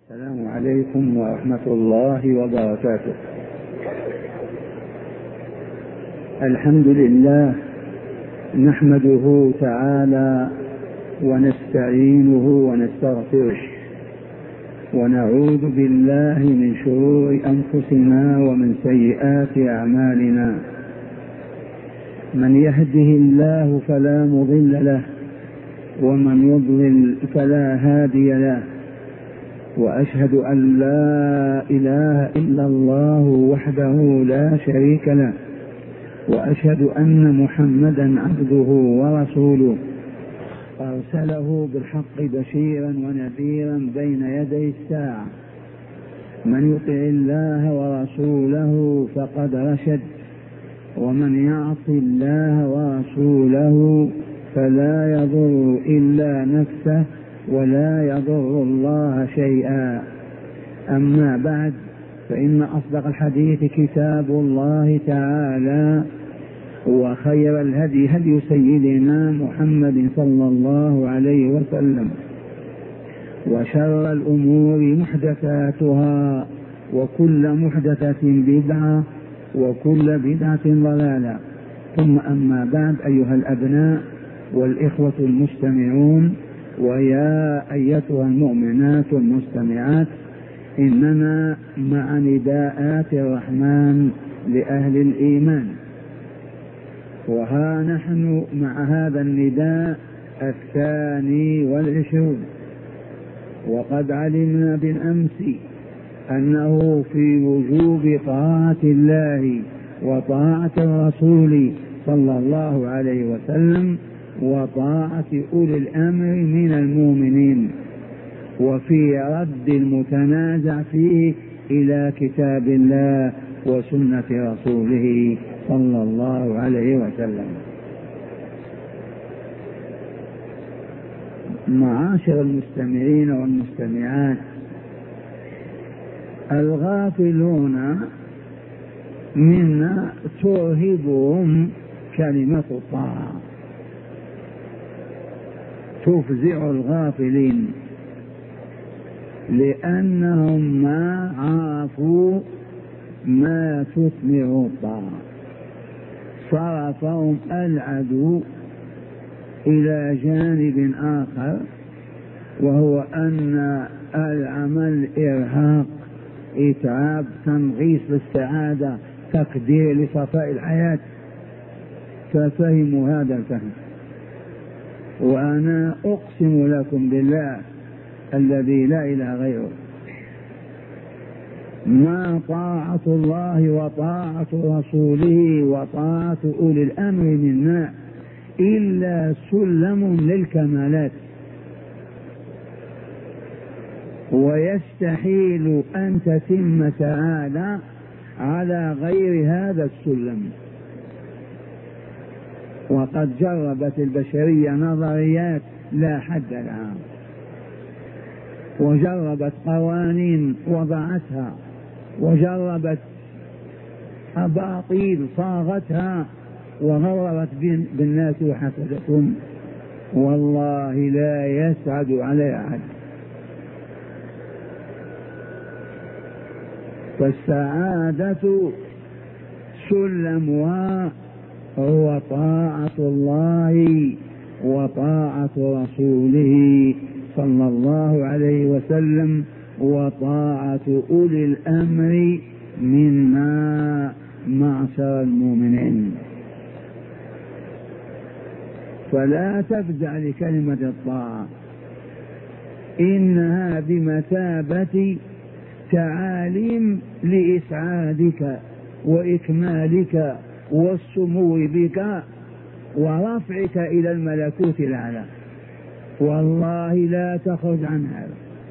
السلام عليكم ورحمة الله وبركاته. الحمد لله نحمده تعالى ونستعينه ونستغفره ونعوذ بالله من شرور أنفسنا ومن سيئات أعمالنا. من يهده الله فلا مضل له ومن يضلل فلا هادي له، وأشهد أن لا إله إلا الله وحده لا شريك له، وأشهد أن محمدا عبده ورسوله أرسله بالحق بشيرا ونذيرا بين يدي الساعة. من يطع الله ورسوله فقد رشد، ومن يعص الله ورسوله فلا يضر إلا نفسه ولا يضر الله شيئا. أما بعد، فإن أصدق الحديث كتاب الله تعالى، وخير الهدي هدي سيدنا محمد صلى الله عليه وسلم، وشر الأمور محدثاتها، وكل محدثة بدعة، وكل بدعة ضلالة. ثم أما بعد، أيها الأبناء والإخوة المستمعون، ويا أيتها المؤمنات المستمعات، إننا مع نداءات الرحمن لأهل الإيمان، وها نحن مع هذا النداء 22، وقد علمنا بالأمس أنه في وجوب طاعة الله وطاعة الرسول صلى الله عليه وسلم وطاعة أولي الأمر من المؤمنين، وفي رد المتنازع فيه إلى كتاب الله وسنة رسوله صلى الله عليه وسلم. معاشر المستمعين والمستمعات، الغافلون منا ترهبهم كلمة الطاعة، تفزع الغافلين، لأنهم ما عرفوا ما تثمر الطاعة. صرفهم العدو إلى جانب آخر، وهو أن العمل إرهاق، إتعاب، تنغيص للسعادة، تقدير لصفاء الحياة، ففهموا هذا الفهم. وأنا أقسم لكم بالله الذي لا إله غيره، ما طاعة الله وطاعة رسوله وطاعة أولي الأمر منا إلا سلم للكمالات، ويستحيل أن تتم سعادة على غير هذا السلم. وقد جربت البشرية نظريات لا حد لها، وجربت قوانين وضعتها، وجربت أباطيل صاغتها وغررت بالناس وحسدتهم، والله لا يسعد عليها أحد. فالسعادة سلمها هو طاعة الله وطاعة رسوله صلى الله عليه وسلم وطاعة أولي الأمر منا معشر المؤمنين. فلا تفزع لكلمة الطاعة، إنها بمثابة تعاليم لإسعادك وإكمالك والسمو بك ورفعك إلى الملكوت الأعلى، والله لا تخرج عن هذا.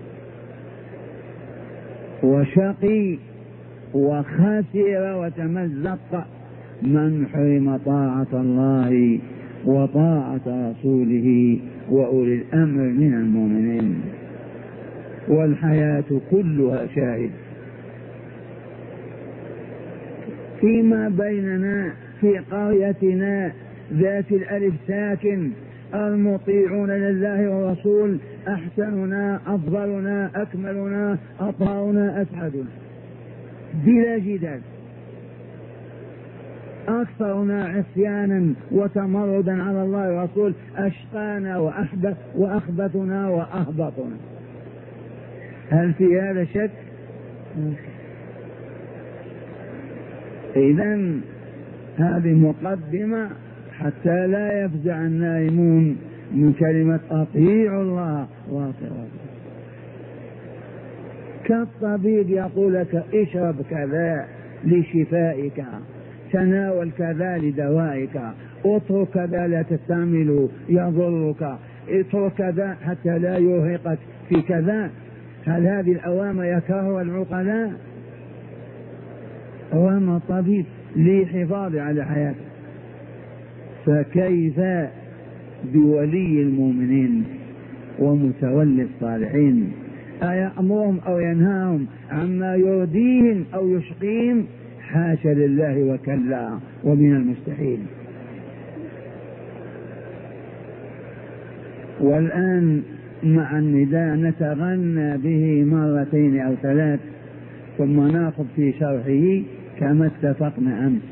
وشقي وخسر وتمزق من حرم طاعة الله وطاعة رسوله وأولي الأمر من المؤمنين. والحياة كلها شاهد. فيما بيننا في قريتنا ذات الألف ساكن المطيعون لله والرسول أحسننا أفضلنا أكملنا أطهرنا أسعدنا بلا جدال، أكثرنا عصيانا وتمردا على الله والرسول أشقانا وأخبثنا وأهبطنا. هل في هذا شك؟ إذن هذه مقدمة حتى لا يفزع النائمون من كلمة أطيعوا الله واطيعوا. كالطبيب يقول لك اشرب كذا لشفائك، تناول كذا لدوائك، اترك كذا لا تستعمله يضرك، اترك كذا حتى لا يرهقك في كذا. هل هذه الأوامر يكرهها العقلاء؟ أوامر الطبيب للحفاظ على حياته، فكيف بولي المؤمنين ومتولي الصالحين؟ أيأمرهم أو ينهاهم عما يرضيهم أو يشقيهم؟ حاشا لله وكلا، ومن المستحيل. والآن مع النداء نتغنى به مرتين أو ثلاث ثم ناخذ في شرحه كما اتفقنا أمس.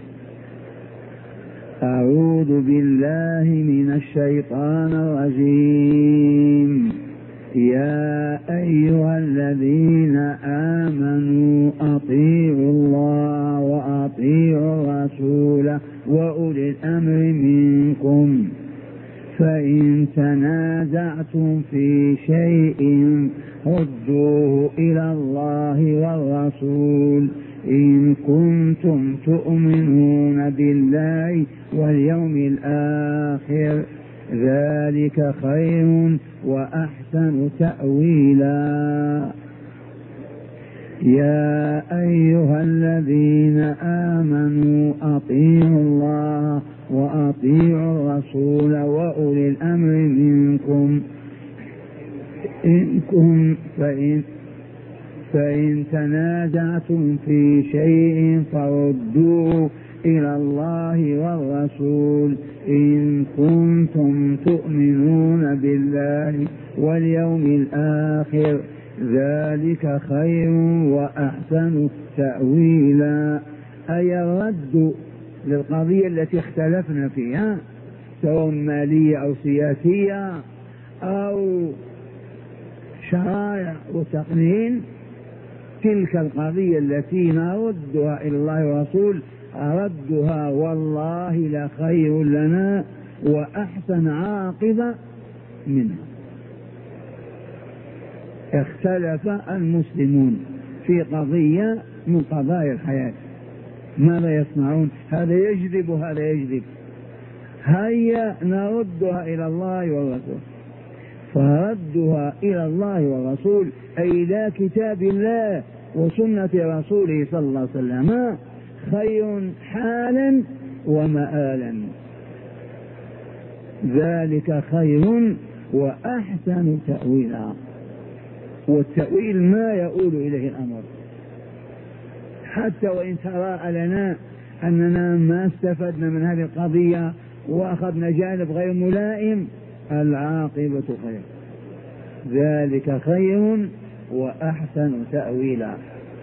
أعوذ بالله من الشيطان الرجيم. يا أيها الذين آمنوا أطيعوا الله وأطيعوا الرسول وأولي الأمر منكم، فإن تنازعتم في شيء ردوه إلى الله والرسول إن كنتم تؤمنون بالله واليوم الآخر، ذلك خير وأحسن تأويلا. يا أيها الذين آمنوا أطيعوا الله وأطيعوا الرسول وأولي الأمر منكم فإن تنازعتم في شيء فردوه إلى الله والرسول إن كنتم تؤمنون بالله واليوم الآخر، ذلك خير وأحسن تأويلا. أي الرد للقضية التي اختلفنا فيها سواء مالية أو سياسية أو شرائع وتقنين، تلك القضية التي نردها إلى الله ورسول ردها والله لخير لنا وأحسن عاقبة منها. اختلف المسلمون في قضية من قضايا الحياة، ماذا يصنعون؟ هذا يجذب وهذا يجذب، هيا نردها إلى الله والرسول. فردها إلى الله والرسول أي إلى كتاب الله وسنة رسوله صلى الله عليه وسلم خير حالا ومآلا، ذلك خير وأحسن تأويلا. والتأويل ما يؤول إليه الأمر، حتى وإن تراءى لنا أننا ما استفدنا من هذه القضية وأخذنا جانب غير ملائم، العاقبة خير، ذلك خير وأحسن تأويلا.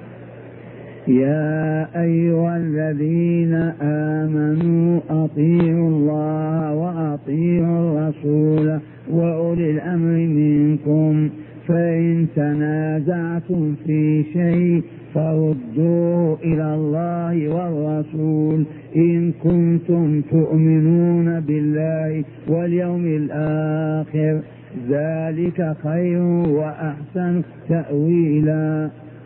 يا أيها الذين آمنوا أطيعوا الله وأطيعوا الرسول وأولي الأمر منكم، فإن تنازعتم في شيء فردوه إلى الله والرسول إن كنتم تؤمنون بالله واليوم الآخر، ذلك خير وأحسن تأويلا.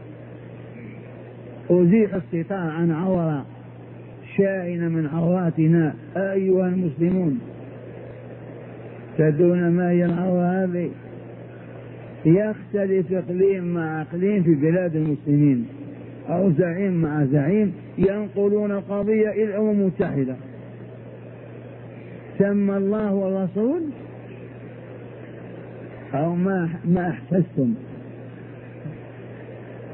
أزيح الستار عن عورة شائنة من عوراتنا أيها المسلمون. تدرون ما هي العورة هذه؟ يختلف إقليم مع إقليم في بلاد المسلمين أو زعيم مع زعيم ينقلون القضية إلى الأمم المتحدة، سمى الله والرسول أو ما أحسستم.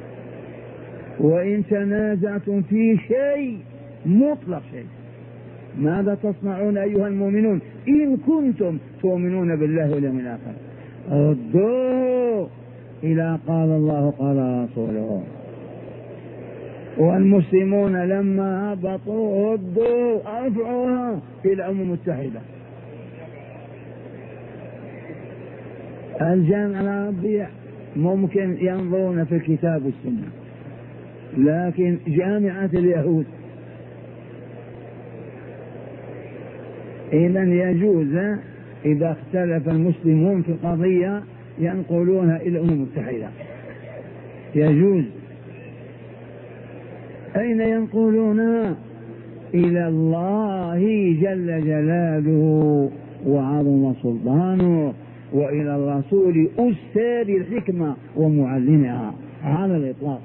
وإن تنازعتم في شيء، مطلق شيء، ماذا تصنعون أيها المؤمنون إن كنتم تؤمنون بالله واليوم الآخر؟ ردوا إلى قال الله قال رسوله. والمسلمون لما هبطوا ردوا أرفعوها في الأمم المتحدة. الجامعة العربية ممكن ينظرون في الكتاب والسنة، لكن جامعة اليهود إذا يجوز إذا اختلف المسلمون في قضية ينقلونها إلى الأمم المتحدة، يجوز. أين ينقلونها؟ إلى الله جل جلاله وعظم سلطانه، وإلى الرسول أستاذ الحكمة ومعلمها على الإطلاق.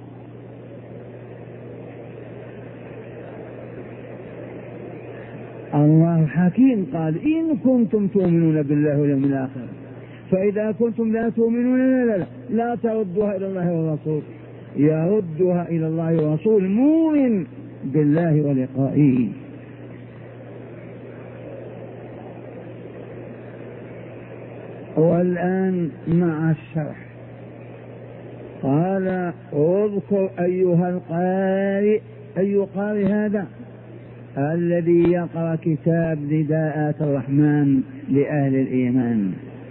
الله حكيم قال إن كنتم تؤمنون بالله واليوم الآخر، فإذا كنتم لا تؤمنون لا تردوها إلى الله والرسول، يردها إلى الله والرسول مؤمن بالله ولقائه. والآن مع الشرح قال اذكر أيها القارئ. أي قارئ هذا؟ الذي يقرأ كتاب نداءات الرحمن لأهل الإيمان.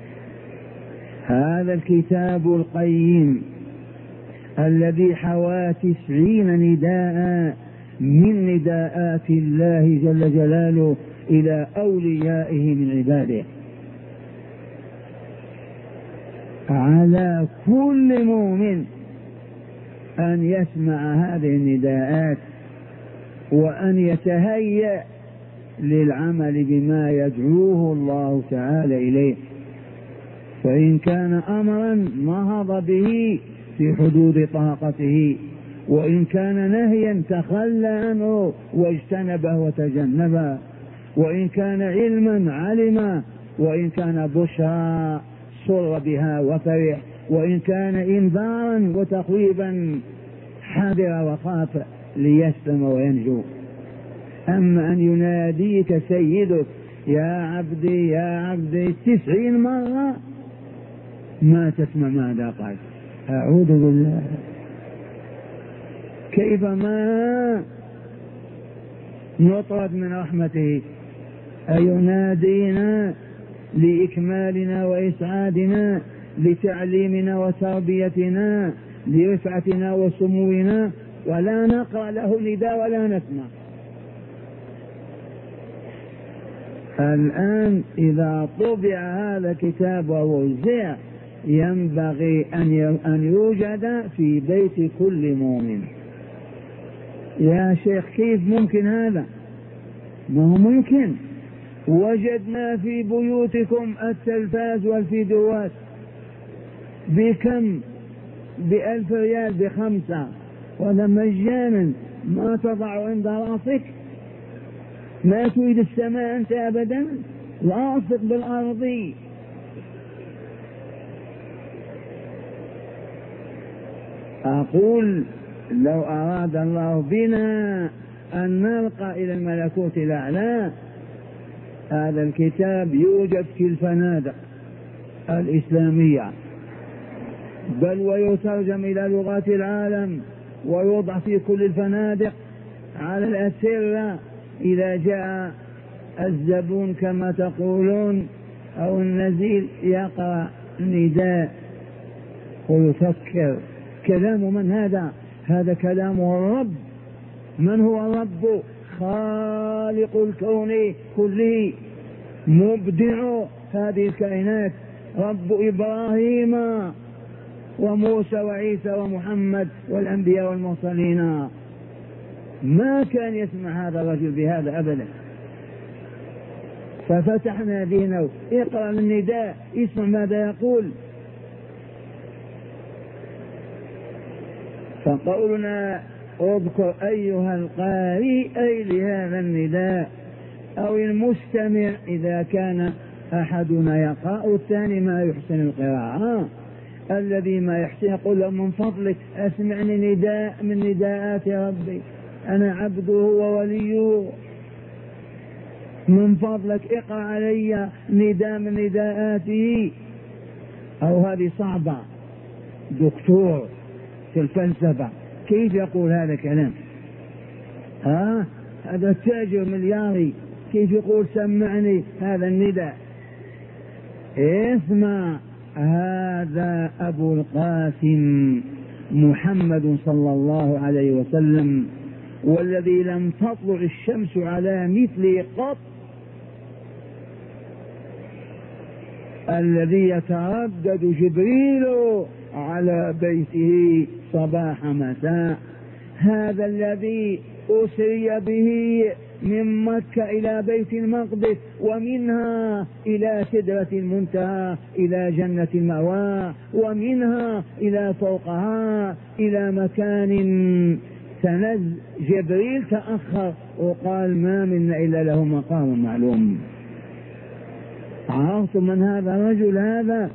هذا الكتاب القيم الذي حوى 90 نداء من نداءات الله جل جلاله إلى أوليائه من عباده. على كل مؤمن أن يسمع هذه النداءات وأن يتهيأ للعمل بما يدعوه الله تعالى إليه، فإن كان أمرا نهض به في حدود طاقته، وإن كان نهيا تخلى عنه واجتنبه وتجنبه، وإن كان علما علم، وإن كان بشرى سر بها وفرح، وإن كان إنذارا وتخويبا حذر وخاف ليسلم وينجو. أما أن يناديك سيدك يا عبدي يا عبدي 90 مرة ما تسمع ماذا قال. أعوذ بالله، كيفما نطرد من رحمته أينادينا لإكمالنا وإسعادنا، لتعليمنا وتربيتنا، لرفعتنا وسمونا، ولا نقرأ له نداء ولا نسمع. الآن إذا طبع هذا الكتاب ووزع ينبغي أن يوجد في بيت كل مؤمن. يا شيخ كيف ممكن هذا؟ ما هو ممكن. وجدنا في بيوتكم التلفاز والفيديوهات بكم؟ ب1000 ريال، ب5، ولا مجانا. ما تضع عند راسك؟ ما تريد السماء أنت أبدا، لاصق بالأرض. أقول لو أراد الله بنا أن نرقى إلى الملكوت الأعلى، هذا الكتاب يوجد في الفنادق الإسلامية، بل ويترجم إلى لغات العالم ويوضع في كل الفنادق على الأسرة. إذا جاء الزبون كما تقولون أو النزيل يقرأ نداء ويفكر كلام من هذا؟ هذا كلام الرب. من هو الرب؟ خالق الكون كله، مبدع هذه الكائنات، رب إبراهيم وموسى وعيسى ومحمد والأنبياء والمرسلين. ما كان يسمع هذا الرجل بهذا أبدا. ففتحنا دينه، اقرأ النداء، اسمع ماذا يقول. فقولنا اذكر أيها القارئ أي لهذا النداء، أو المستمع إذا كان أحدنا يقرأ والثاني ما يحسن القراءة. الذي ما يحسن يقول له من فضلك أسمعني نداء من نداءات ربي، أنا عبده ووليه. من فضلك اقرأ علي نداء من نداءاته. أو هذه صعبة، دكتور في الفلسفة كيف يقول هذا الكلام؟ هذا تاجر ملياري كيف يقول سمعني هذا النداء؟ اسمع، هذا أبو القاسم محمد صلى الله عليه وسلم، والذي لم تطلع الشمس على مثله قط، الذي يتردد جبريل على بيته صباح مساء، هذا الذي أسري به من مكة إلى بيت المقدس، ومنها إلى سدرة المنتهى إلى جنة المأوى، ومنها إلى فوقها إلى مكان جبريل تأخر وقال ما منا إلا له مقام معلوم. عرفتم من هذا الرجل؟ هذا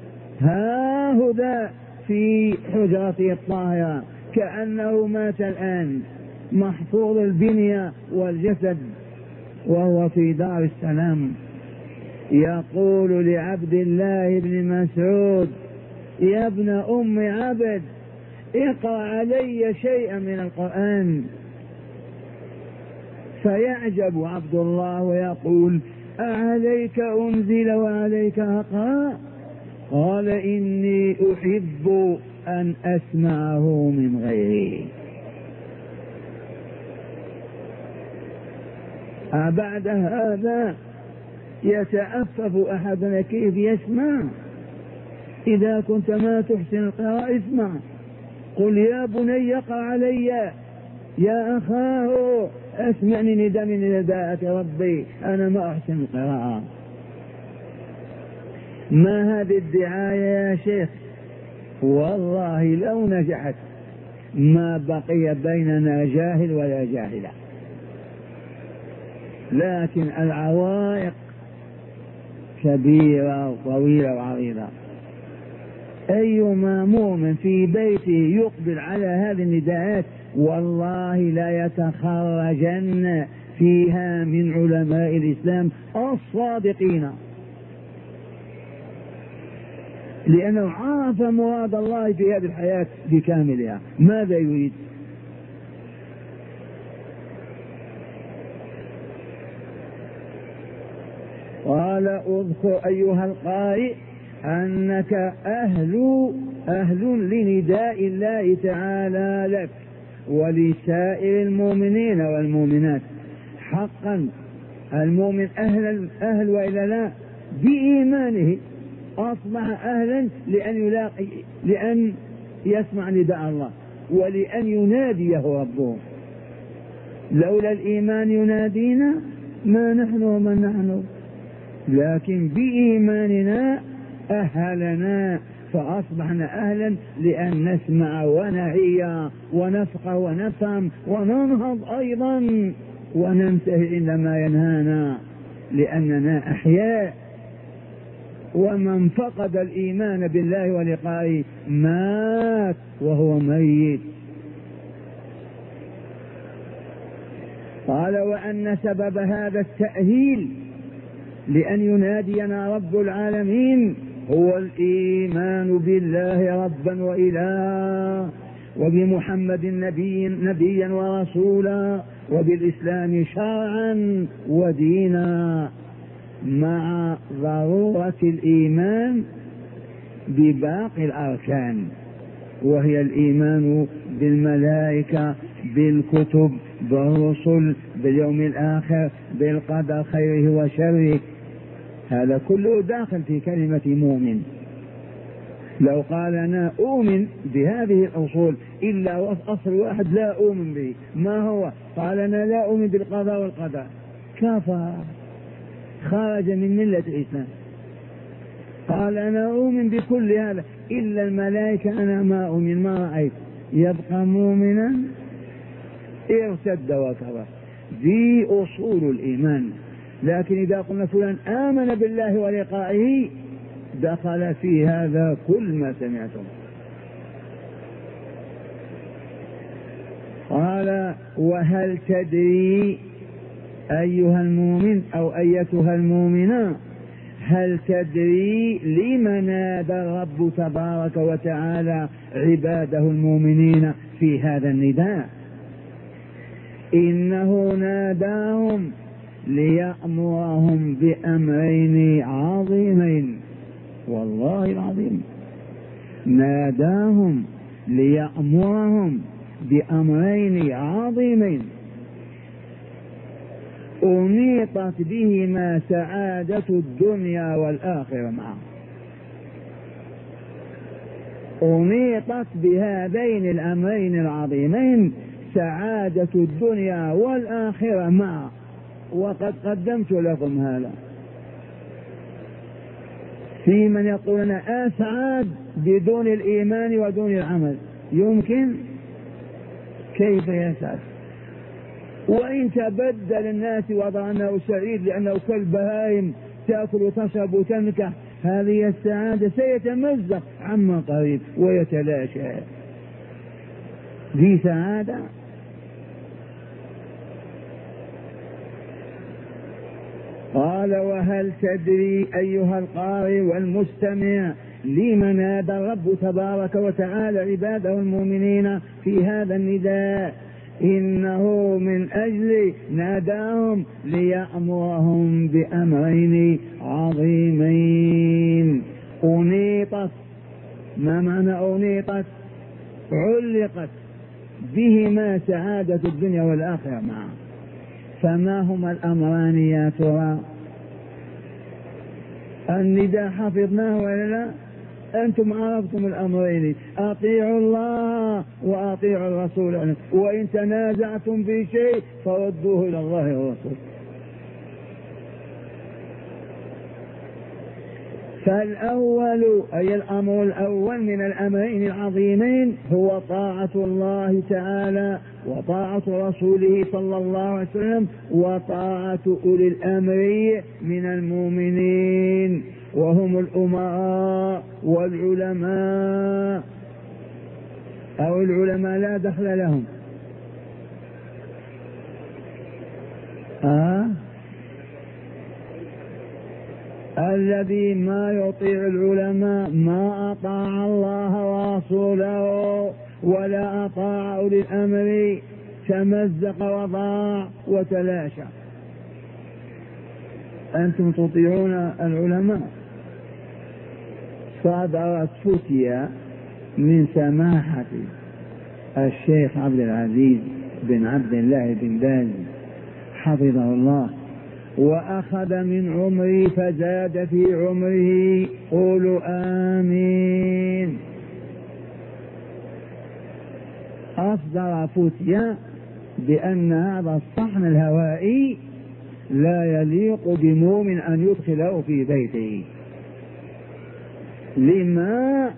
هاهذا في حجرته الطاهرة كأنه مات الآن، محفوظ البنية والجسد، وهو في دار السلام. يقول لعبد الله بن مسعود: يا ابن أم عبد، اقرأ علي شيئا من القرآن. فيعجب عبد الله ويقول: أعليك أنزل وعليك أقرأ؟ قال: إني أحب أن أسمعه من غيري. بعد هذا يتأفف أحدنا كيف يسمع؟ إذا كنت ما تحسن القراءة اسمع، قل يا بني اقرأ علي، يا أخاه أسمعني نداء من نداءات ربي، أنا ما أحسن القراءة. ما هذه الدعاية يا شيخ؟ والله لو نجحت ما بقي بيننا جاهل ولا جاهلة، لكن العوائق كبيرة وطويلة وعريضة. أيما مؤمن في بيته يقبل على هذه النداءات والله لا يتخرجن فيها من علماء الإسلام الصادقين، لأنه عرف مراد الله في هذه الحياة بكاملها ماذا يريد. قال: اذكر أيها القارئ أنك أهل لنداء الله تعالى لك ولسائر المؤمنين والمؤمنات. حقا المؤمن أهل وإلا لا؟ بإيمانه أصبح أهلا لأن يسمع نداء الله ولأن يناديه ربه. لولا الإيمان ينادينا ما نحن ومن نحن، لكن بإيماننا أهلنا فأصبحنا أهلا لأن نسمع ونعي ونفقه ونفهم وننهض أيضا وننتهي إلى ما ينهانا، لأننا أحياء. ومن فقد الإيمان بالله ولقائه مات وهو ميت. قال: وأن سبب هذا التأهيل لأن ينادينا رب العالمين هو الإيمان بالله ربا وإلها، وبمحمد نبيا ورسولا، وبالإسلام شرعا ودينا، مع ضرورة الإيمان بباقي الأركان، وهي الإيمان بالملائكة، بالكتب، بالرسل، باليوم الآخر، بالقدر خيره وشره. هذا كله داخل في كلمة مؤمن. لو قال أنا أؤمن بهذه الأصول إلا أصل واحد لا أؤمن به، ما هو؟ قال أنا لا أؤمن بالقضاء والقدر، كفر، خرج من ملة الإسلام. قال أنا أؤمن بكل هذا إلا الملائكة أنا ما أؤمن، ما رأيت، يبقى مؤمنا ارتد وكفر. ذي أصول الإيمان. لكن إذا قلنا فلان آمن بالله ولقائه دخل في هذا كل ما سمعتم. قال: وهل تدري أيها المؤمن أو أيتها المؤمنة، هل تدري لم نادى الرب تبارك وتعالى عباده المؤمنين في هذا النداء؟ إنه ناداهم ليأمرهم بأمرين عظيمين، والله العظيم ناداهم ليأمرهم بأمرين عظيمين أنيطت بهما سعادة الدنيا والآخرة معا. أنيطت بهذين الأمرين العظيمين سعادة الدنيا والآخرة معا، وقد قدمت لكم هذا. في من يقول أنا أسعد بدون الإيمان ودون العمل، يمكن؟ كيف يسعد؟ وإن تبدل الناس وضع أنه سعيد لأنه كالبهائم تأكل وتشرب وتنكح، هذه السعادة سيتمزق عما قريب ويتلاشى. دي سعادة؟ قال وهل تدري أيها القارئ والمستمع لم نادى الرب تبارك وتعالى عباده المؤمنين في هذا النداء؟ إنه من أجل ناداهم ليأمرهم بأمرين عظيمين أنيطت. ما معنى أنيطت؟ علقت بهما سعادة الدنيا والآخرة معا. فما هما الأمران يا ترى؟ النداء حفظناه ولا لا؟ أنتم عرفتم الأمرين، أطيعوا الله وأطيعوا الرسول، وإن تنازعتم في شيء فردوه إلى الله والرسول. فالأول أي الأمر الأول من الأمرين العظيمين هو طاعة الله تعالى وطاعة رسوله صلى الله عليه وسلم وطاعة أولي الأمر من المؤمنين، وهم الأمراء والعلماء، أو العلماء لا دخل لهم. الذي ما يطيع العلماء ما أطاع الله ورسوله ولا أطاع أولي الأمر، تمزق وضاع وتلاشى. أنتم تطيعون العلماء. صدرت فتية من سماحة الشيخ عبد العزيز بن عبد الله بن باز حفظه الله، وأخذ من عمري فزاد في عمره، قولوا آمين. أصدر فتية بأن هذا الصحن الهوائي لا يليق بمؤمن أن يدخله في بيته لما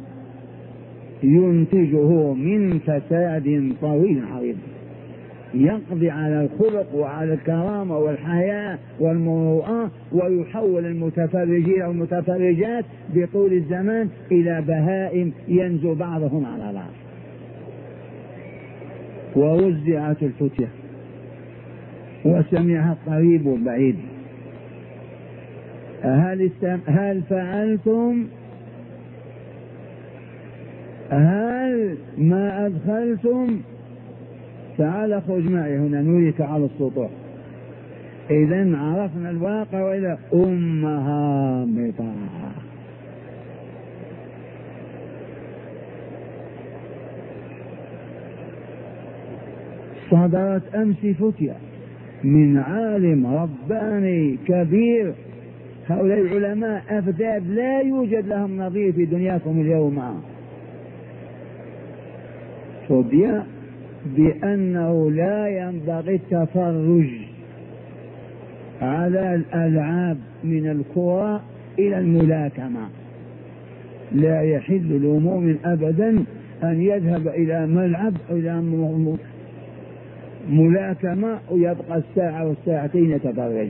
ينتجه من فساد طويل عريض يقضي على الخلق وعلى الكرامة والحياة والمروءة، ويحول المتفرجين أو المتفرجات بطول الزمان إلى بهائم ينزو بعضهم على بعض. ووزعت الفتية وسمعها القريب والبعيد. هل فعلتم؟ هل ما أدخلتم؟ تعال اخرج معي هنا نريك على السطوح. إذن عرفنا الواقع وإلى أمها بطاعة. صدرت أمس فتية من عالم رباني كبير. هؤلاء العلماء أفداد لا يوجد لهم نظير في دنياكم اليوم. فتية بأنه لا ينبغي التفرج على الألعاب من الكرة إلى الملاكمة. لا يحل لمؤمن أبدا أن يذهب إلى ملعب إلى ملاكمة ويبقى الساعة والساعتين يتفرج،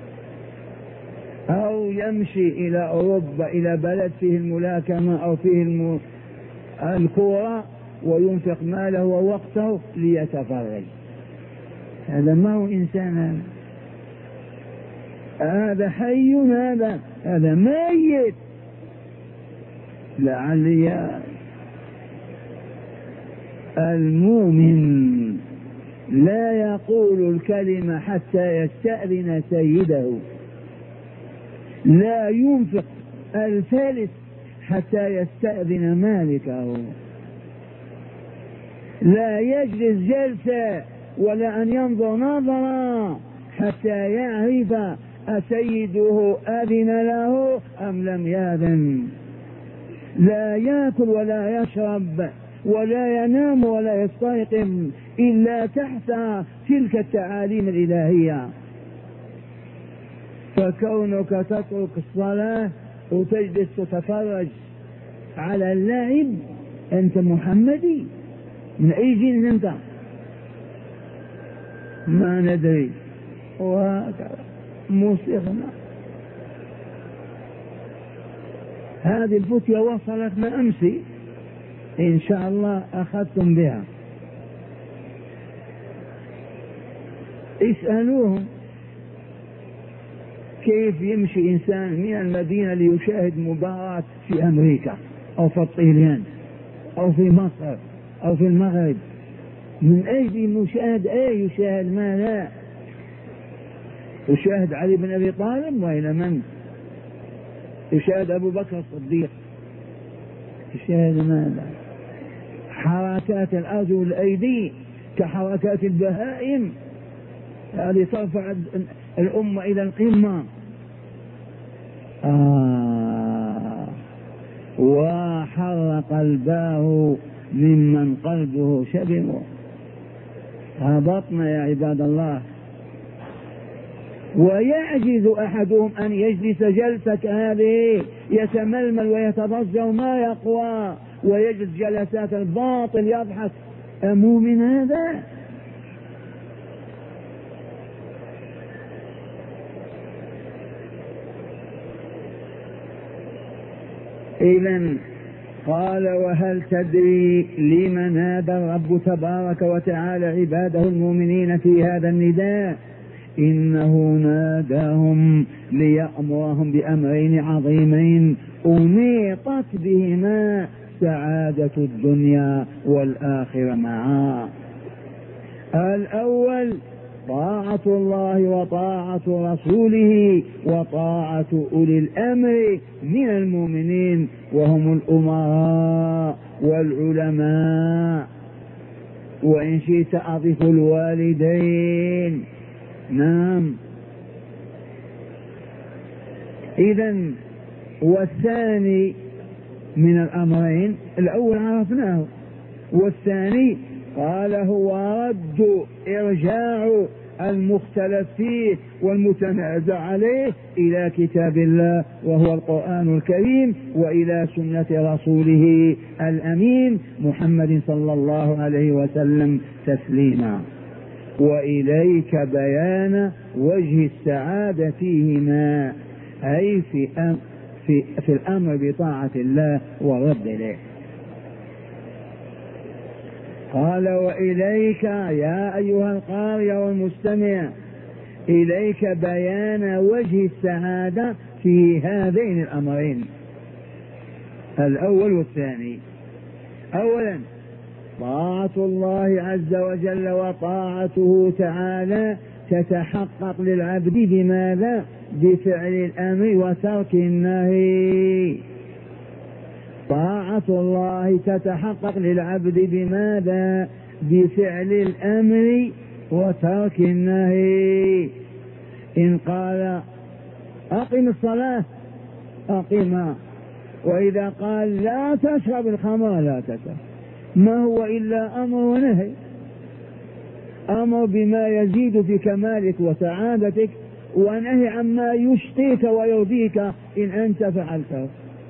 أو يمشي إلى أوروبا إلى بلد فيه الملاكمة أو فيه الكرة وينفق ماله ووقته ليتفرج. هذا ما هو إنسان. هذا حي، هذا ميت. لعلي المؤمن لا يقول الكلمة حتى يستأذن سيده، لا ينفق الفلس حتى يستأذن مالكه، لا يجلس جلسة ولا أن ينظر نظرا حتى يعرف أسيده أذن له أم لم يأذن. لا يأكل ولا يشرب ولا ينام ولا يستيقظ إلا تحت تلك التعاليم الإلهية. فكونك تترك الصلاة وتجلس تتفرج على اللعب، أنت محمدي؟ من أي جنس أنت؟ ما ندري. وهكذا موسيقنا. هذه الفتية وصلتنا أمس، إن شاء الله أخذتم بها. اسألوهم كيف يمشي إنسان من المدينة ليشاهد مباراة في أمريكا أو في الطليان أو في مصر أو في المغرب، من أجل مشاهد يشاهد ما لا يشاهد علي بن أبي طالب، وإلى من يشاهد أبو بكر الصديق، يشاهد ماذا؟ حركات الأرجل والأيدي كحركات البهائم، هذه ترفع الأمة إلى القمة. وحر قلباه ممن قلبه شبه. هبطنا يا عباد الله. ويعجز أحدهم أن يجلس جلسة هذه، يتململ ويتضجر ما يقوى، ويجلس جلسات الباطل يضحك. أمؤمن هذا؟ إذن قال: وهل تدري لما نادى الرب تبارك وتعالى عباده المؤمنين في هذا النداء؟ إنه ناداهم ليأمرهم بأمرين عظيمين أنيطت بهما سعادة الدنيا والآخرة معا. الأول طاعة الله وطاعة رسوله وطاعة أولي الأمر من المؤمنين، وهم الأمراء والعلماء، وإن شئت أضف الوالدين. نعم. إذن والثاني من الأمرين، الأول عرفناه، والثاني قال هو رد إرجاع المختلف فيه والمتنازع عليه إلى كتاب الله وهو القرآن الكريم، وإلى سنة رسوله الأمين محمد صلى الله عليه وسلم تسليما، وإليك بيان وجه السعادة فيهما، أي في الأمر بطاعة الله والرد إليه. قال: وإليك يا أيها القارئ والمستمع، إليك بيان وجه السعادة في هذين الأمرين الأول والثاني. أولا طاعة الله عز وجل وطاعته تعالى تتحقق للعبد بماذا؟ بفعل الأمر وترك النهي. طاعة الله تتحقق للعبد بماذا؟ بفعل الأمر وترك النهي. إن قال أقم الصلاة أقمها، وإذا قال لا تشرب الخمر لا تشرب، ما هو إلا أمر ونهي. أمر بما يزيد في كمالك وسعادتك، ونهي عما يشقيك ويرضيك إن أنت فعلته.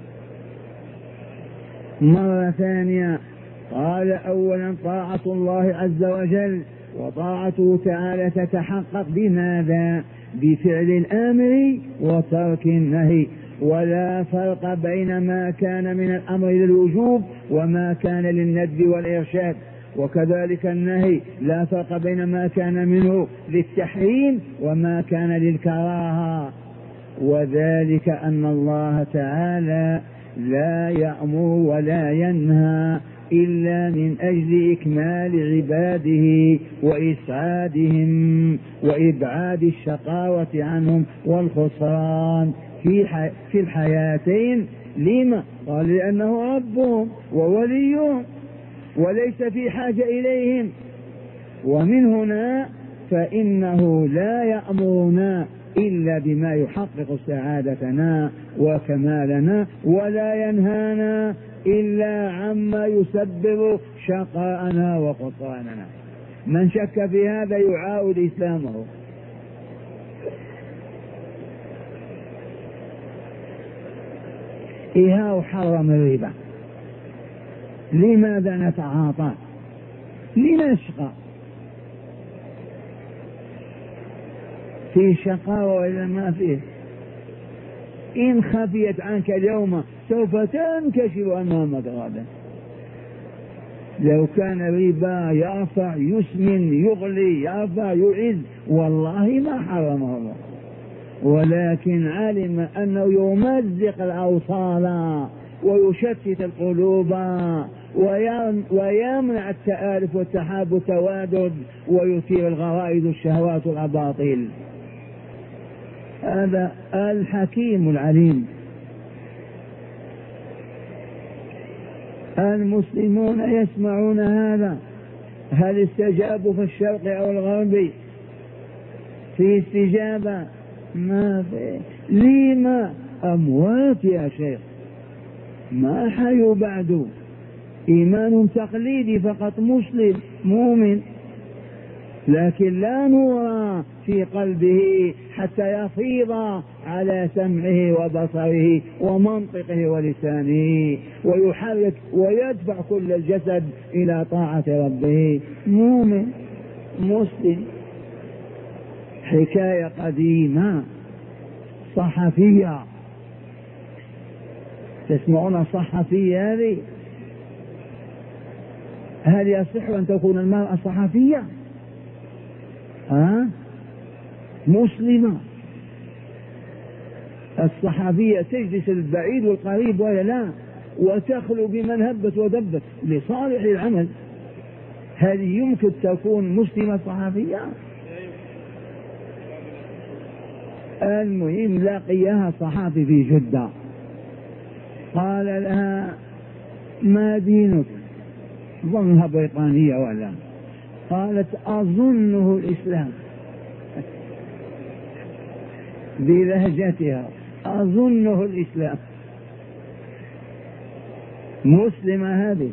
مرة ثانية قال: أولا طاعة الله عز وجل وطاعته تعالى تتحقق بماذا؟ بفعل الأمر وترك النهي، ولا فرق بين ما كان من الأمر للوجوب وما كان للندب والإرشاد، وكذلك النهي لا فرق بين ما كان منه للتحريم وما كان للكراهة وذلك أن الله تعالى لا يأمر ولا ينهى إلا من أجل إكمال عباده وإسعادهم وإبعاد الشقاوة عنهم والخسران في الحياتين. لما؟ قال لأنه ربهم ووليهم وليس في حاجة إليهم. ومن هنا فإنه لا يأمرنا إلا بما يحقق سعادتنا وكمالنا، ولا ينهانا إلا عما يسبب شقاءنا وخسراننا. من شك في هذا يعاود إسلامه. إيهاو حرم الربا، لماذا نتعاطى؟ لنشقى في شقاوة وإلا ما فيه. إن خفيت عنك اليوم سوف تنكشف أمامك غدا. لو كان الربا يرفع يسمن يغلي يرفع يعز والله ما حرمه الله، ولكن علم أنه يمزق الأوصال ويشتت القلوب ويمنع التآلف والتحاب والتوادد ويثير الغرائز الشهوات والأباطيل. هذا الحكيم العليم. المسلمون يسمعون هذا. هل استجابوا في الشرق أو الغرب؟ في استجابة؟ ما في. لما؟ أموات يا شيخ، ما حيوا بعد. إيمان تقليدي فقط، مسلم مؤمن، لكن لا نور في قلبه حتى يفيض على سمعه وبصره ومنطقه ولسانه ويحرك ويدفع كل الجسد إلى طاعة ربه. مؤمن مسلم. حكاية قديمة صحفية، تسمعون الصحفية هذه؟ هل يصح أن تكون المرأة صحفية؟ مسلمة. الصحفية تجلس البعيد والقريب ولا لا، وتخلو بمن هبت ودبت لصالح العمل. هل يمكن تكون مسلمة صحفية؟ المهم لقيها صحافي في جدة، قال لها ما دينك؟ ظنها بريطانية ولا؟ قالت أظنه الإسلام، بلهجتها أظنه الإسلام. مسلمة هذه.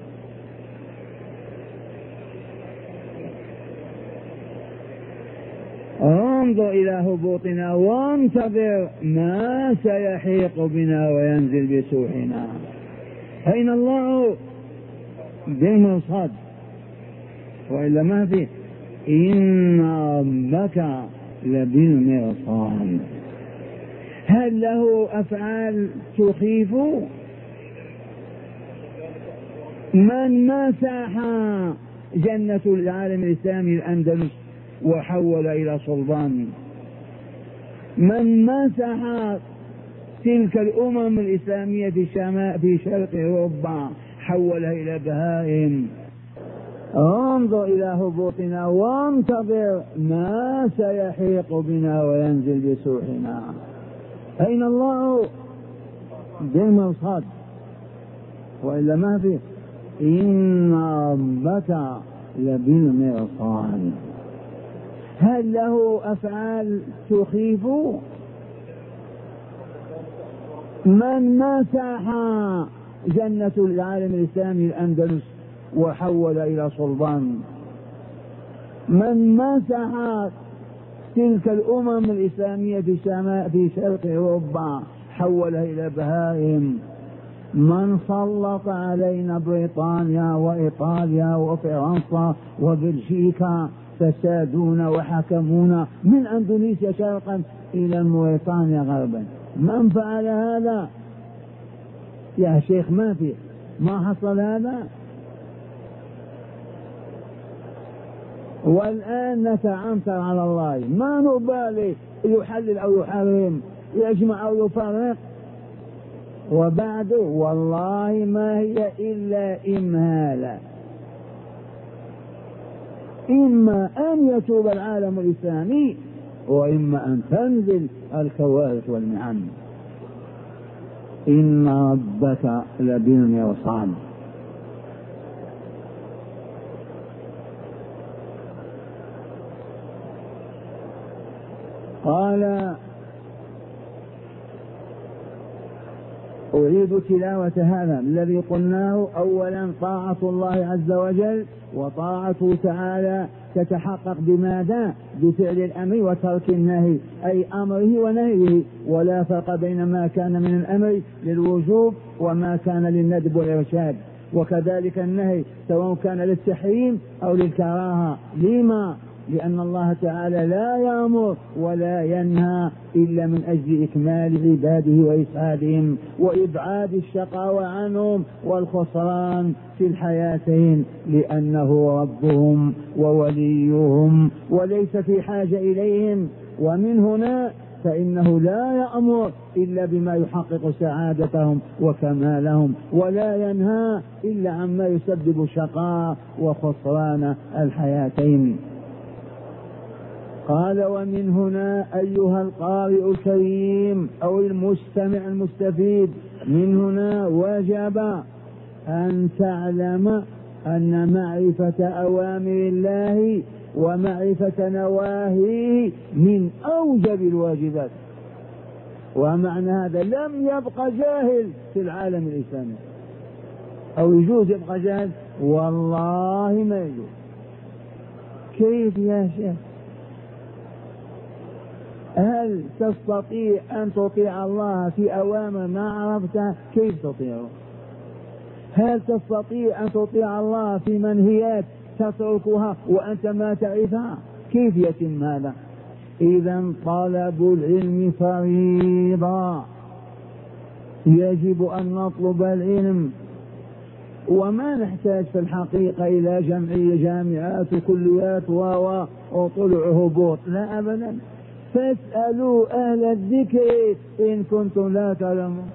انظر إلى هبوطنا وانتظر ما سيحيق بنا وينزل بسوحنا. أين الله؟ بالمرصاد وإلا ما فيه. إن ربك لبالمرصاد. هل له أفعال تخيف؟ من مسح جنة العالم الإسلامي الأندلس وحول إلى صلبان، من مسح تلك الأمم الإسلامية في شرق أوروبا حولها إلى بهائم. انظر إلى هبوطنا وانتظر ما سيحيق بنا وينزل بسوحنا. أين الله؟ بالمرصاد وإلا ما فيه. إن ربك لبالمرصاد. هل له أفعال تخيف؟ من مسح جنة العالم الإسلامي الأندلس وحول إلى صلبان، من مسح تلك الأمم الإسلامية في شرق أوروبا حولها إلى بهائم، من سلط علينا بريطانيا وإيطاليا وفرنسا وبلجيكا فسادونا وحكمونا من أندونيسيا شرقا إلى موريتانيا غربا. من فعل هذا يا شيخ؟ ما في، ما حصل هذا. والآن نتعنتر على الله، ما نبالي يحلل أو يحرم. يجمع أو يفرق. وبعد والله ما هي إلا إمهالا، إما أن يتوب العالم الإسلامي وإما أن تنزل الكوارث والنعم. إن ربك لبالمرصاد. قال أريد تلاوة هذا الذي قلناه. أولا طاعة الله عز وجل، وطاعته تعالى تتحقق بماذا؟ بفعل الأمر وترك النهي، أي أمره ونهيه، ولا فرق بين ما كان من الأمر للوجوب وما كان للندب والإرشاد. وكذلك النهي سواء كان للتحريم أو للكراهة. لما؟ لأن الله تعالى لا يأمر ولا ينهى إلا من أجل إكمال عباده وإسعادهم وإبعاد الشقاوة عنهم والخسران في الحياتين، لأنه ربهم ووليهم وليس في حاجة إليهم. ومن هنا فإنه لا يأمر إلا بما يحقق سعادتهم وكمالهم، ولا ينهى إلا عما يسبب شقاء وخسران الحياتين. قال ومن هنا أيها القارئ الكريم أو المستمع المستفيد، من هنا وجب أن تعلم أن معرفة أوامر الله ومعرفة نواهيه من أوجب الواجبات. ومعنى هذا لم يبقى جاهل في العالم الإسلامي. أو يجوز يبقى جاهل؟ والله ما يجوز. كيف يا شيخ؟ هل تستطيع أن تطيع الله في أوامر ما عرفتها؟ كيف تطيعه؟ هل تستطيع أن تطيع الله في منهيات تتركها وأنت ما تعرفها؟ كيف يتم هذا؟ إذا طلب العلم فريضة، يجب أن نطلب العلم، وما نحتاج في الحقيقة إلى جامعات وكليات وطلع هبوط، لا أبدا. فاسألوا أهل الذكر إن كنتم لا تعلمون.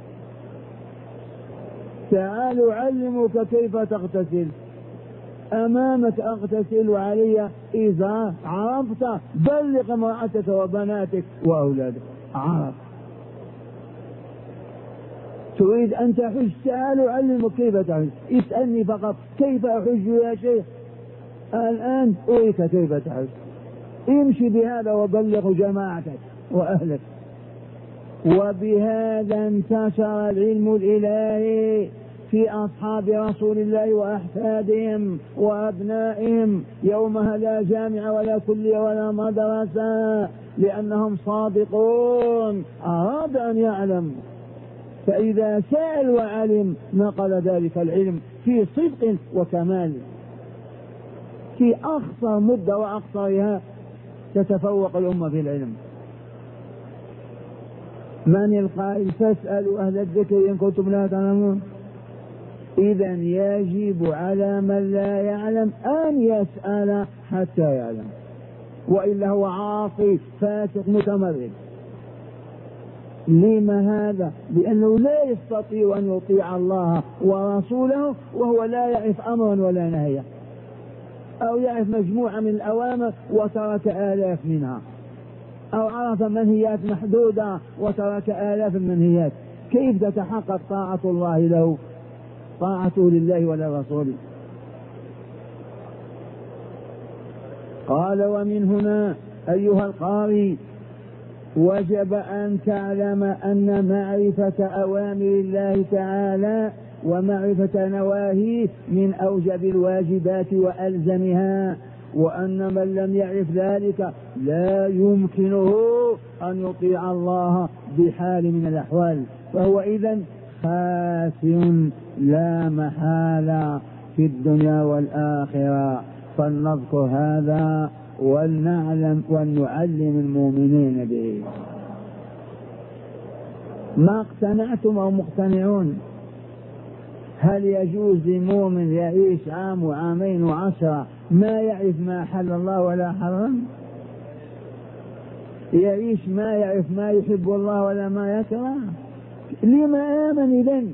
تعالوا علموك كيف تغتسل، أمامك أغتسل وعلي إذا عرفت بلغ امرأتك وبناتك وأولادك. عرف. تريد أن تحج، تعالوا علمك كيف تحج. اسألني فقط كيف أحج يا شيخ، الآن أريك كيف تحج. امشي بهذا وبلغ جماعتك وأهلك. وبهذا انتشر العلم الإلهي في أصحاب رسول الله وأحفادهم وأبنائهم. يومها لا جامعة ولا كلية ولا مدرسة، لأنهم صادقون، أراد أن يعلم، فإذا سأل وعلم نقل ذلك العلم في صدق وكمال. في أقصر مدة وأقصرها تتفوق الأمة في العلم. من القائل فاسألوا أهل الذكر إن كنتم لا تعلمون. إذا يجب على من لا يعلم أن يسأل حتى يعلم، وإلا هو عاصي فاسق متمرد. لما هذا؟ لأنه لا يستطيع أن يطيع الله ورسوله وهو لا يعرف أمرا ولا نهيا، أو يعرف مجموعة من الأوامر وترك آلاف منها، أو عرف منهيات محدودة وترك آلاف المنهيات. كيف تتحقق طاعة الله له، طاعته لله ولرسوله؟ قال ومن هنا أيها القارئ وجب أن تعلم أن معرفة أوامر الله تعالى ومعرفة نواهيه من أوجب الواجبات وألزمها، وأن من لم يعرف ذلك لا يمكنه أن يطيع الله بحال من الأحوال، فهو إذن خاسر لا محالة في الدنيا والآخرة. فلنذكر هذا ولنعلم ونعلم المؤمنين به. ما اقتنعتم أو مقتنعون؟ هل يجوز لمؤمن يعيش عام وعامين وعشرة ما يعرف ما حل الله ولا حرم؟ يعيش ما يعرف ما يحب الله ولا ما يكره، لما آمن إذن؟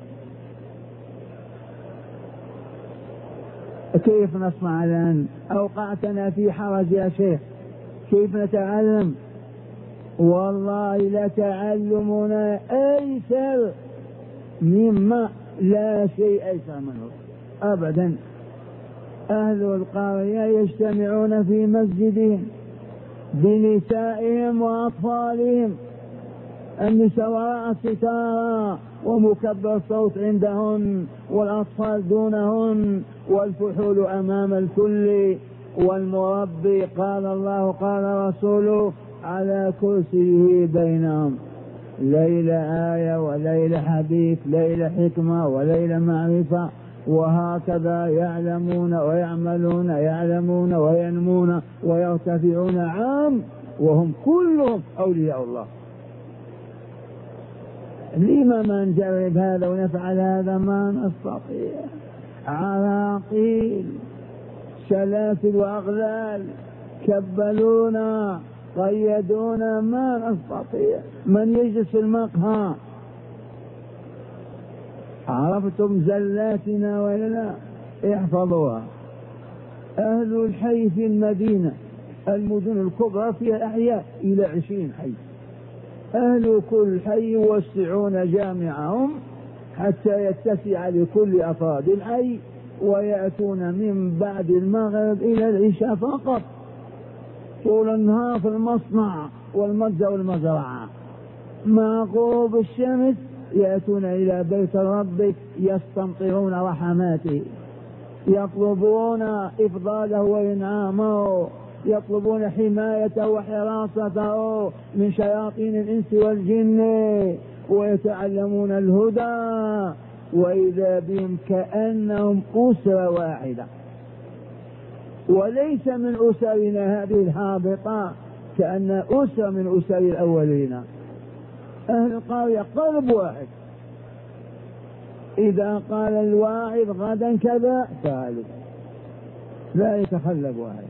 كيف نصنع الآن؟ أوقعتنا في حرج يا شيخ، كيف نتعلم؟ والله لتعلمنا أيسر مما لا شيء أيسر منه أبدا. أهل القرية يجتمعون في مسجدهم بنسائهم وأطفالهم، النساء وراء الستارة ومكبر صوت عندهن، والأطفال دونهن، والفحول أمام الكل، والمربي قال الله قال رسوله على كرسيه بينهم، ليلة آية وليلة حديث، ليلة حكمة وليلة معرفة، وهكذا يعلمون ويعملون، يعلمون وينمون ويرتفعون عام، وهم كلهم أولياء الله. لما ما نجرب هذا ونفعل هذا؟ ما نستطيع. عراقيل، سلاسل وأغلال، كبلونا، قيدونا، ما نستطيع. من يجلس في المقهى؟ عرفتم زلاتنا ولا لا؟ احفظوها. أهل الحي في المدينة، المدن الكبرى فيها أحياء إلى 20 حي، أهل كل حي يوسعون جامعهم حتى يتسع لكل أفراد الحي، ويأتون من بعد المغرب إلى العشاء فقط، طول النهار في المصنع والمتجر والمزرعة. مع غروب الشمس يأتون إلى بيت الرب يستمطرون رحماته، يطلبون إفضاله وإنعامه، يطلبون حمايته وحراسته من شياطين الإنس والجن، ويتعلمون الهدى، وإذا بهم كأنهم أسرة واحدة، وليس من أسرنا هذه الهابطة، كأن أسرة من أسر الأولين. أهل القرية قلب واحد، إذا قال الواعظ غدا كذا فعلوا، لا يتخلف واحد.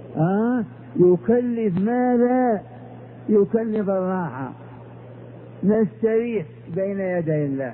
يكلف ماذا؟ يكلف الراحة، نستريح بين يدي الله.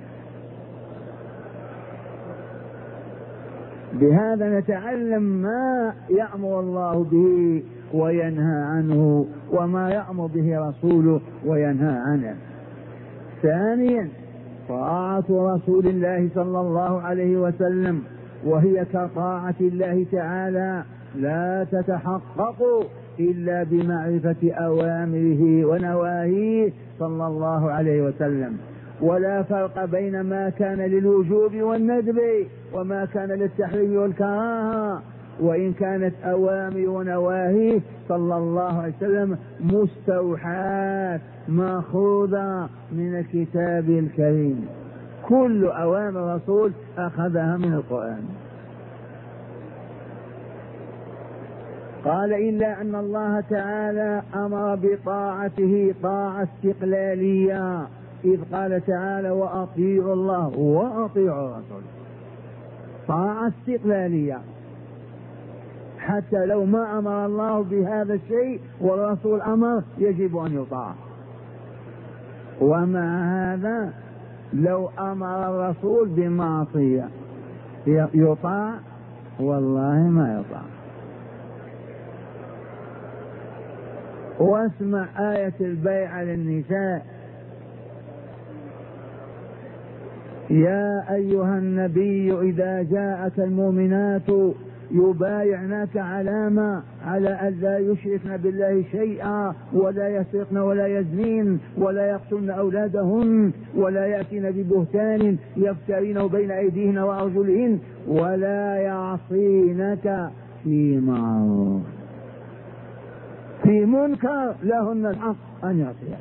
بهذا نتعلم ما يأمر الله به وينهى عنه، وما يأمر به رسوله وينهى عنه. ثانيا، طاعة رسول الله صلى الله عليه وسلم، وهي كطاعة الله تعالى لا تتحقق إلا بمعرفة أوامره ونواهيه صلى الله عليه وسلم، ولا فرق بين ما كان للوجوب والندب وما كان للتحريم والكراهة، وإن كانت أوامر ونواهيه صلى الله عليه وسلم مستوحاة مأخوذة من الكتاب الكريم. كل أوامر الرسول أخذها من القرآن. قال إلا أن الله تعالى أمر بطاعته طاعة استقلالية، إذ قال تعالى وأطيعوا الله وأطيعوا الرسول، طاعة استقلالية، حتى لو ما أمر الله بهذا الشيء والرسول أمر يجب أن يطاع. ومع هذا لو أمر الرسول بمعصية يطاع؟ والله ما يطاع. واسمع آية البيع للنساء: يا أيها النبي إذا جاءك المؤمنات يبايعناك على أن لا يشركن بالله شيئا ولا يسرقن ولا يزنين ولا يقتلن أولادهن ولا يأتين ببهتان يفترينه بين أيديهن وأرجلهن ولا يعصينك في معروف في منكر لهن الحق أن يعصينك.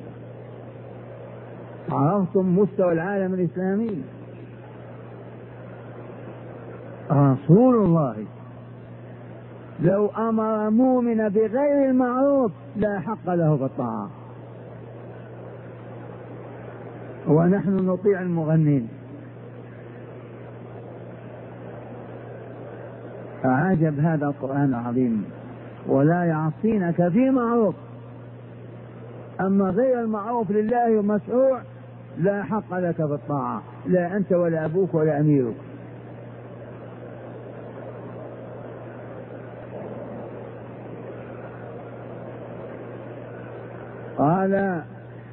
عرفتم مستوى العالم الإسلامي؟ رسول الله لو أمر مؤمنا بغير المعروف لا حق له بالطاعة، ونحن نطيع المغنين. عجب هذا القرآن العظيم. ولا يعصينك في معروف أما غير المعروف لله ومشروع لا حق لك في الطاعة، لا أنت ولا أبوك ولا أميرك. قال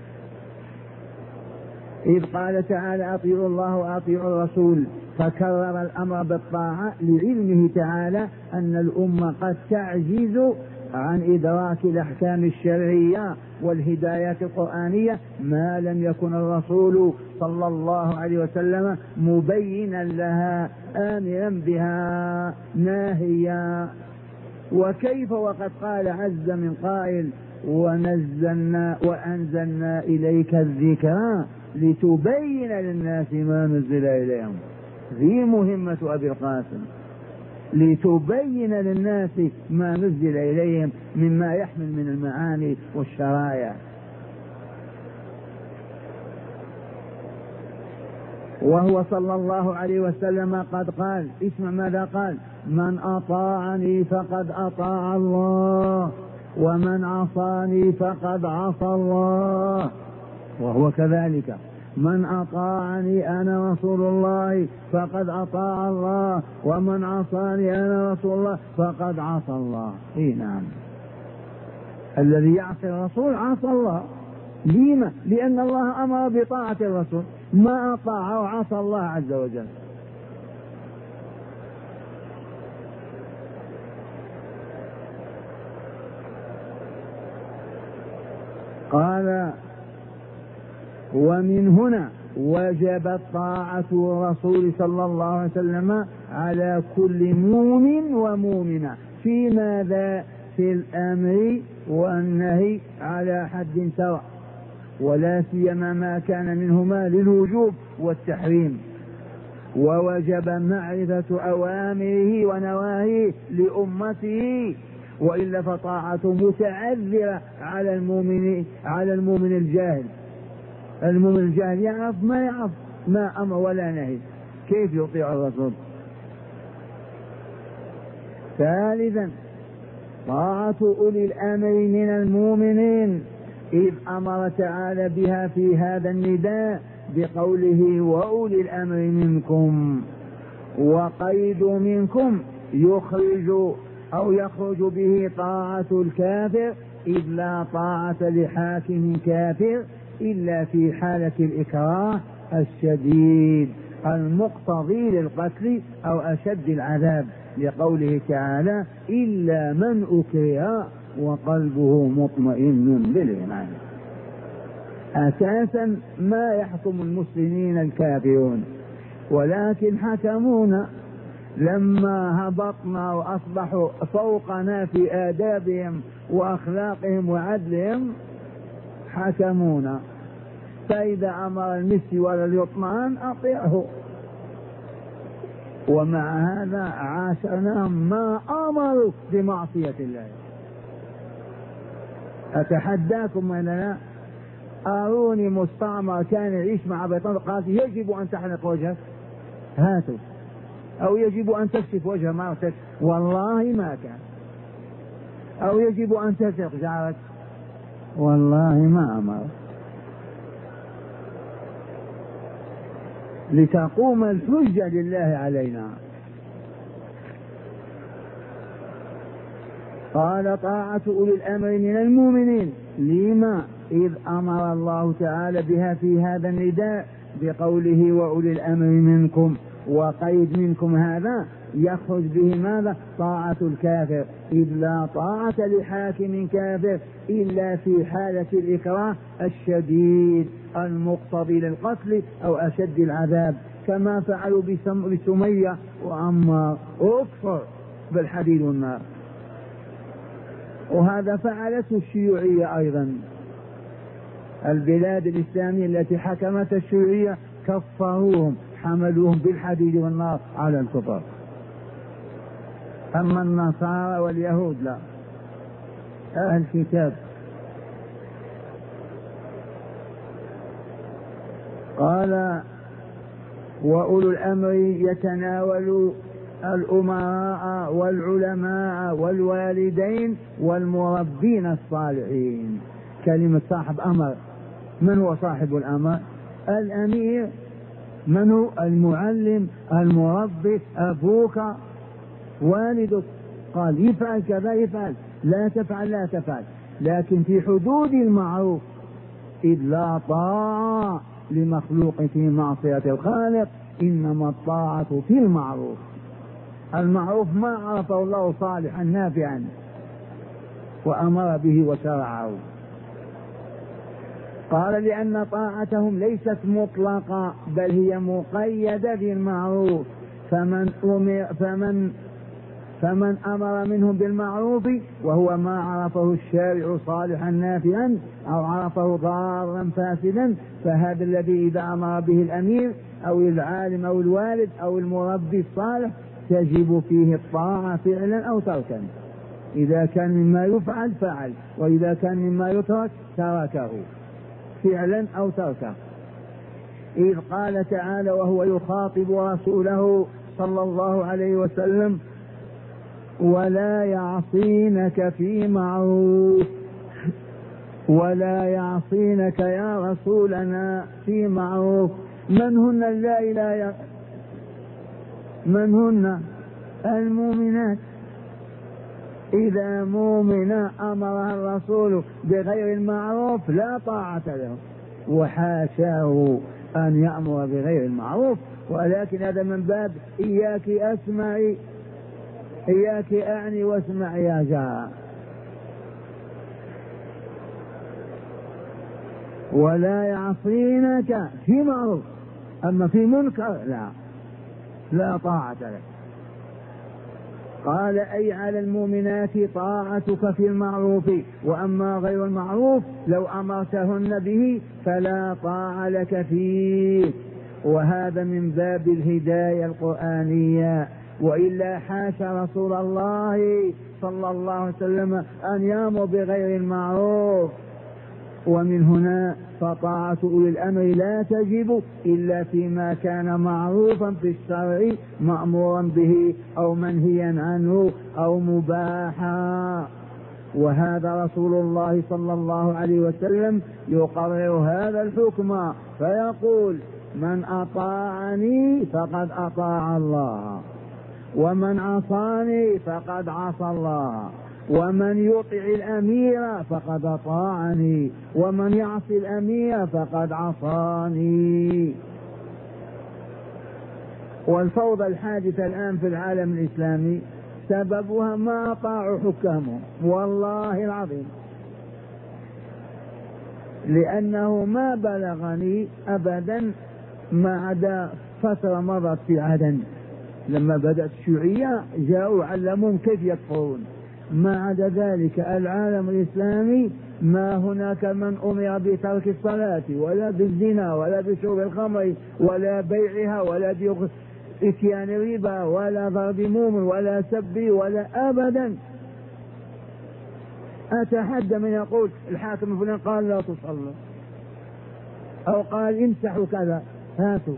إذ قال تعالى أطيعوا الله وأطيعوا الرسول، فكرر الأمر بالطاعة لعلمه تعالى أن الأمة قد تعجز عن إدراك الأحكام الشرعية والهدايات القرآنية ما لم يكن الرسول صلى الله عليه وسلم مبينا لها آمرا بها ناهيا. وكيف وقد قال عز من قائل ونزلنا وأنزلنا إليك الذكر لتبين للناس ما نزل إليهم. ذي مهمة أبي القاسم، لتبين للناس ما نزل إليهم مما يحمل من المعاني والشرائع. وهو صلى الله عليه وسلم قد قال، اسمع ماذا قال: من أطاعني فقد أطاع الله ومن عصاني فقد عصى الله. وهو كذلك، من أطاعني أنا رسول الله فقد أطاع الله ومن عصاني أنا رسول الله فقد عصى الله. إيه نعم، الذي يعصي الرسول عصى الله. لما؟ لأن الله أمر بطاعة الرسول، ما أطاع وعصى الله عز وجل. قال ومن هنا وجبت طاعة الرسول صلى الله عليه وسلم على كل مؤمن ومؤمنة في ماذا؟ في الأمر والنهي على حد سواء، ولا سيما ما كان منهما للوجوب والتحريم. ووجب معرفة أوامره ونواهيه لأمته، وإلا فطاعته متعذرة على المؤمن الجاهل. المؤمن الجاهل يعرف ما أمر ولا نهي، كيف يطيع الرسول؟ ثالثا طاعة أولي الأمر من المؤمنين، إذ أمر تعالى بها في هذا النداء بقوله وأولي الأمر منكم. وقيد منكم يخرج به طاعة الكافر، إذ لا طاعة لحاكم كافر إلا في حالة الإكراه الشديد المقتضي للقتل أو أشد العذاب، لقوله تعالى إلا من أكره وقلبه مطمئن بالإيمان. أساسا ما يحكم المسلمين الكافرون، ولكن حكمونا لما هبطنا وأصبحوا فوقنا في آدابهم وأخلاقهم وعدلهم، حكمونا. فإذا أمر المسي ولا اليطمان أطيعه، ومع هذا عاشرناهم ما أمروا بمعصية الله. أتحداكم أنا أروني مستعمر كان يعيش مع بيطان قال يجب أن تحلق وجهك، هاتوا، أو يجب أن تكشف وجه مرتك، والله ما كان. أو يجب أن تسرق جارك، والله ما أمر. لتقوم الحجة لله علينا. قال طاعة أولي الأمر من المؤمنين، لما؟ إذ أمر الله تعالى بها في هذا النداء بقوله وأولي الأمر منكم. وقيد منكم هذا يخرج به ماذا؟ طاعة الكافر، إذ لا طاعة لحاكم كافر إلا في حالة الإكراه الشديد المقتضي للقتل أو أشد العذاب، كما فعلوا بسمية وعمار، أكفر بالحديد والنار. وهذا فعلته الشيوعية أيضا. البلاد الإسلامية التي حكمت الشيوعية كفروهم، حملوهم بالحديد والنار على الكفر. أما النصارى واليهود لا، أهل الكتاب. قال وأولو الأمر يتناول الأمراء والعلماء والوالدين والمربين الصالحين. كلمة صاحب أمر. من هو صاحب الأمر؟ الأمير. من هو؟ المعلم، المربي، أبوك، والدك. قال يفعل كذا يفعل، لا تفعل لا تفعل، لكن في حدود المعروف، إذ لا طاعة لمخلوق في معصية الخالق، إنما الطاعة في المعروف. المعروف ما عرفه الله صالحا نافعا وأمر به وشرعه. قال لأن طاعتهم ليست مطلقة بل هي مقيدة بالمعروف، فمن أمر منهم بالمعروف وهو ما عرفه الشارع صالحا نافعا أو عرفه ضارا فاسدا، فهذا الذي إذا أمر به الأمير أو العالم أو الوالد أو المربي الصالح تجب فيه الطاعة فعلا أو تركا. إذا كان مما يفعل فعل، وإذا كان مما يترك تركه فعلا أو تركه. إذ قال تعالى وهو يخاطب رسوله صلى الله عليه وسلم: ولا يعصينك في معروف. ولا يعصينك يا رسولنا في معروف. من هن اللائي لا من هن؟ المؤمنات. إذا مؤمنة أمرها الرسول بغير المعروف لا طاعة له، وحاشاه أن يأمر بغير المعروف، ولكن هذا من باب إياك أسمعي، إياك أعني واسمعي يا جار. ولا يعصينك في معروف، أما في منكر لا طاعة له. قال أي على المؤمنات طاعتك في المعروف، وأما غير المعروف لو أمرتهن به فلا طاعة لك فيه. وهذا من باب الهداية القرآنية، وإلا حاشا رسول الله صلى الله عليه وسلم أن يأمر بغير المعروف. ومن هنا فطاعة أولي الأمر لا تجب إلا فيما كان معروفا في الشرع مأمورا به أو منهيا عنه أو مباحا. وهذا رسول الله صلى الله عليه وسلم يقرر هذا الحكم فيقول: من أطاعني فقد أطاع الله، ومن عصاني فقد عصى الله، ومن يطع الأمير فقد أطاعني، ومن يعصي الأمير فقد عصاني. والفوضى الحادثة الآن في العالم الإسلامي سببها ما أطاعوا حكامهم، والله العظيم، لأنه ما بلغني أبدا ما عدا فترة مضت في عدن لما بدأت الشيوعية جاءوا علموهم كيف يكفرون. ما عدا ذلك العالم الإسلامي ما هناك من أمر بترك الصلاة ولا بالزنا ولا بشرب الخمر ولا بيعها ولا بإتيان الربا ولا ضرب مؤمن ولا سب ولا أبدا. أتحدى من يقول الحاكم فلان قال لا تصلوا أو قال امسحوا كذا، هاتوا.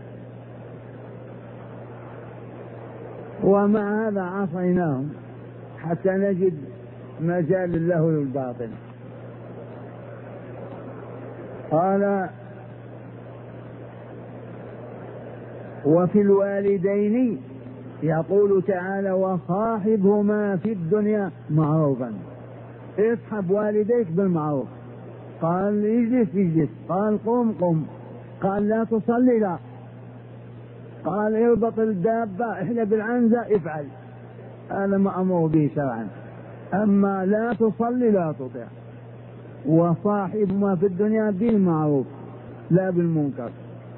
ومع هذا عصيناهم حتى نجد مجال الله للباطل. قال: وفي الوالدين يقول تعالى: وصاحبهما في الدنيا معروفا. اصحب والديك بالمعروف. قال: اجلس، قال: قم، قال: لا تصلي، لا، قال: اربط الدابة، احلب العنزة، افعل. هذا مأمور به شرعا. أما لا تصلي لا تطع. وصاحبهما في الدنيا بالمعروف لا بالمنكر.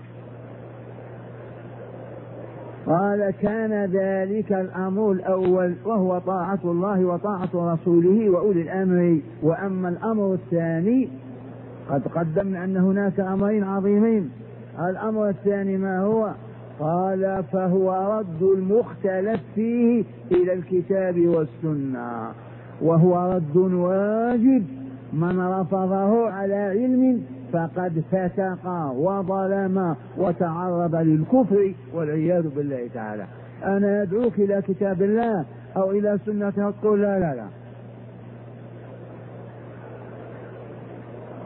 قال: كان ذلك الأمر الأول وهو طاعة الله وطاعة رسوله وأولي الأمر. وأما الأمر الثاني قد قدمنا أن هناك أمرين عظيمين. الأمر الثاني ما هو؟ قال: فهو رد المختلف فيه إلى الكتاب والسنة، وهو رد واجب. من رفضه على علم فقد فسق وظلم وتعرض للكفر والعياذ بالله تعالى. أنا أدعوك إلى كتاب الله أو إلى سنة تقول لا لا لا.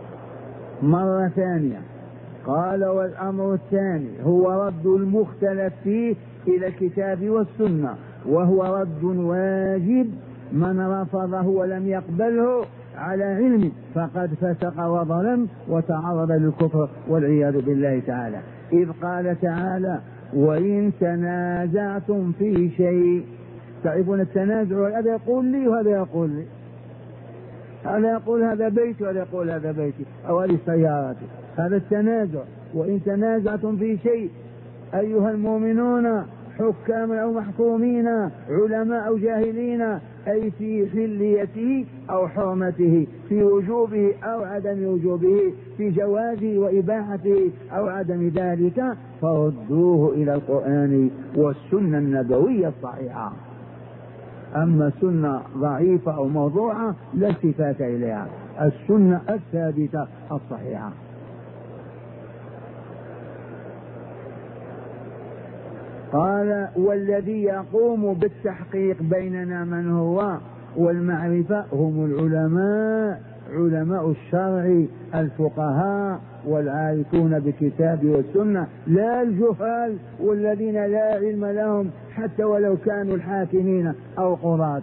مرة ثانية. قال والأمر الثاني هو رد المختلف فيه إلى الكتاب والسنة، وهو رد واجب، من رفضه ولم يقبله على علم فقد فسق وظلم وتعرض للكفر والعياذ بالله تعالى. إذ قال تعالى وإن تنازعتم في شيء. تعرفون التنازع، هذا يقول لي وهذا يقول لي، هذا يقول هذا بيتي وهذا يقول هذا بيتي أو هذه سيارتي، هذا التنازع. وإن تنازعتم في شيء أيها المؤمنون حكاما أو محكومين، علماء أو جاهلين، أي في حليته أو حرمته، في وجوبه أو عدم وجوبه، في جوازه وإباحته أو عدم ذلك، فردوه إلى القرآن والسنة النبوية الصحيحة. أما سنة ضعيفة أو موضوعة لا التفات إليها، السنة الثابتة الصحيحة. قال والذي يقوم بالتحقيق بيننا من هو والمعرفة هم العلماء، علماء الشرع الفقهاء والعارفون بالكتاب والسنة، لا الجهال والذين لا علم لهم حتى ولو كانوا الحاكمين أو قضاة.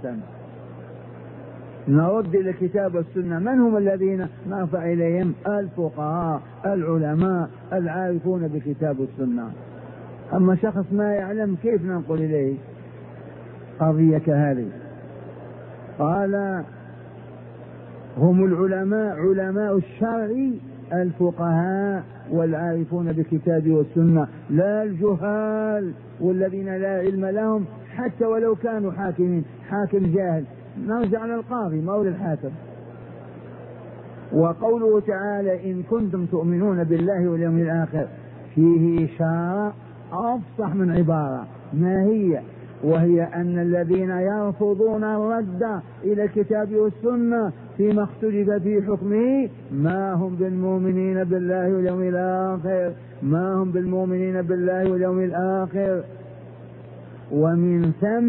نرد إلى الكتاب والسنة، من هم الذين نرفع إليهم؟ الفقهاء العلماء العارفون بالكتاب والسنة. أما شخص ما يعلم كيف ننقل إليه قضية كهذه؟ قال هم العلماء، علماء الشرع الفقهاء والعارفون بالكتاب والسنة، لا الجهال والذين لا علم لهم حتى ولو كانوا حاكمين. حاكم جاهل نرجع للقاضي مولى الحاكم. وقوله تعالى إن كنتم تؤمنون بالله واليوم الآخر فيه إشارة أفصح من عبارة، ما هي؟ وهي أن الذين يرفضون الرد إلى الكتاب والسنة فيما اختلف في حكمه ما هم بالمؤمنين بالله واليوم الآخر، ما هم بالمؤمنين بالله واليوم الآخر. ومن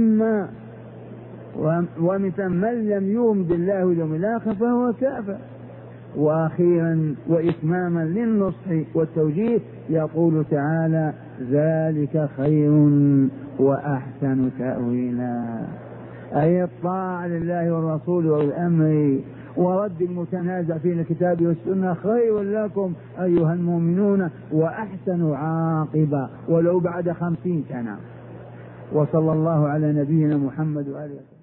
ثم من لم يؤمن بالله واليوم الآخر فهو كافر. وأخيرا وإتماما للنصح والتوجيه يقول تعالى ذلك خير وأحسن تأويلا، أي الطاعة لله والرسول والأمر ورد المتنازع في الكتاب والسنة خير لكم أيها المؤمنون وأحسن عاقبة ولو بعد 50 سنة. وصلى الله على نبينا محمد وآله.